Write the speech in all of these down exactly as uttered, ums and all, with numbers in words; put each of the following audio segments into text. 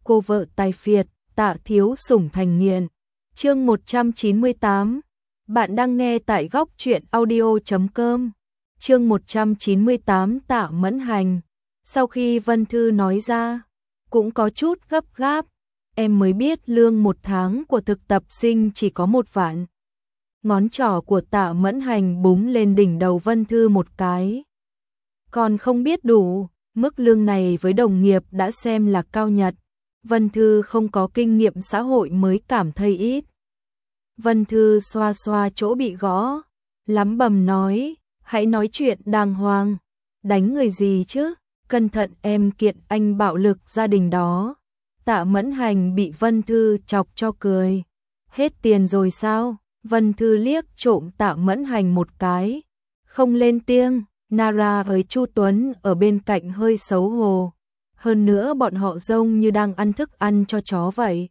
cô vợ tài phiệt, Tạ thiếu sủng thành nghiện. Chương một trăm chín mươi tám. Bạn đang nghe tại góc truyện audio chấm com. Chương một trăm chín mươi tám Tạ Mẫn Hành. Sau khi Vân Thư nói ra, cũng có chút gấp gáp. Em mới biết lương một tháng của thực tập sinh chỉ có một vạn. Ngón trỏ của Tạ Mẫn Hành búng lên đỉnh đầu Vân Thư một cái. Còn không biết đủ, mức lương này với đồng nghiệp đã xem là cao nhật. Vân Thư không có kinh nghiệm xã hội mới cảm thấy ít. Vân Thư xoa xoa chỗ bị gõ, lắm bầm nói, hãy nói chuyện đàng hoàng. Đánh người gì chứ, cẩn thận em kiện anh bạo lực gia đình đó. Tạ Mẫn Hành bị Vân Thư chọc cho cười. Hết tiền rồi sao? Vân Thư liếc trộm Tạ Mẫn Hành một cái. Không lên tiếng, Nara với Chu Tuấn ở bên cạnh hơi xấu hổ. Hơn nữa bọn họ giống như đang ăn thức ăn cho chó vậy.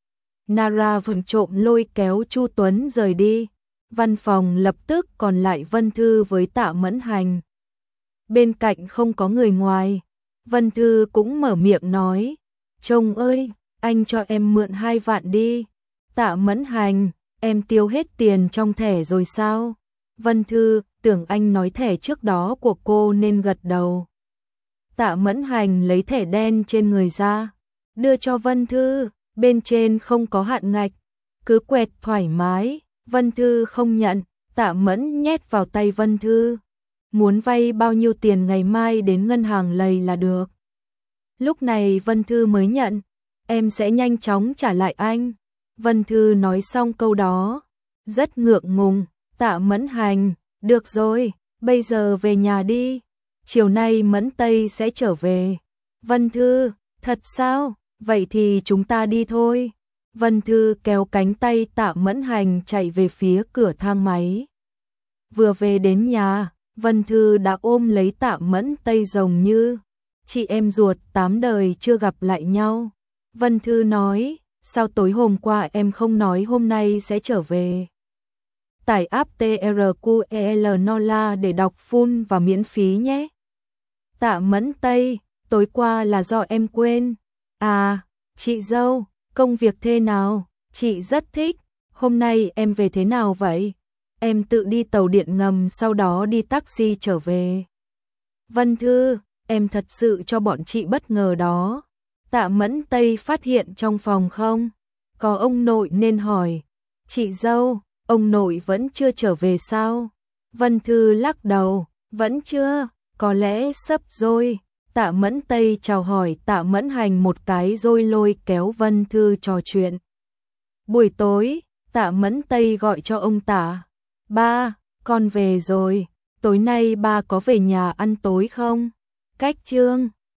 Nara vụng trộm lôi kéo Chu Tuấn rời đi. Văn phòng lập tức còn lại Vân Thư với Tạ Mẫn Hành. Bên cạnh không có người ngoài. Vân Thư cũng mở miệng nói. Chồng ơi, anh cho em mượn hai vạn đi. Tạ Mẫn Hành, em tiêu hết tiền trong thẻ rồi sao? Vân Thư, tưởng anh nói thẻ trước đó của cô nên gật đầu. Tạ Mẫn Hành lấy thẻ đen trên người ra, đưa cho Vân Thư, bên trên không có hạn ngạch, cứ quẹt thoải mái. Vân Thư không nhận, Tạ Mẫn nhét vào tay Vân Thư. Muốn vay bao nhiêu tiền ngày mai đến ngân hàng lầy là được. Lúc này Vân Thư mới nhận, em sẽ nhanh chóng trả lại anh. Vân Thư nói xong câu đó, rất ngượng ngùng. Tạ Mẫn Hành, được rồi, bây giờ về nhà đi. Chiều nay Mẫn Tây sẽ trở về. Vân Thư, thật sao? Vậy thì chúng ta đi thôi. Vân Thư kéo cánh tay Tạ Mẫn Hành chạy về phía cửa thang máy. Vừa về đến nhà, Vân Thư đã ôm lấy Tạ Mẫn Tây giống như chị em ruột tám đời chưa gặp lại nhau. Vân Thư nói, sao tối hôm qua em không nói hôm nay sẽ trở về? Tải app tê rờ quy lờ Nola để đọc full và miễn phí nhé. Tạ Mẫn Tây, tối qua là do em quên. À, chị dâu, công việc thế nào? Chị rất thích. Hôm nay em về thế nào vậy? Em tự đi tàu điện ngầm sau đó đi taxi trở về. Vân Thư, em thật sự cho bọn chị bất ngờ đó. Tạ Mẫn Tây phát hiện trong phòng không có ông nội nên hỏi. Chị dâu, ông nội vẫn chưa trở về sao? Vân Thư lắc đầu, vẫn chưa, có lẽ sắp rồi. Tạ Mẫn Tây chào hỏi Tạ Mẫn Hành một cái rồi lôi kéo Vân Thư trò chuyện. Buổi tối, Tạ Mẫn Tây gọi cho ông Tạ. Ba, con về rồi, tối nay ba có về nhà ăn tối không? Cách Trương,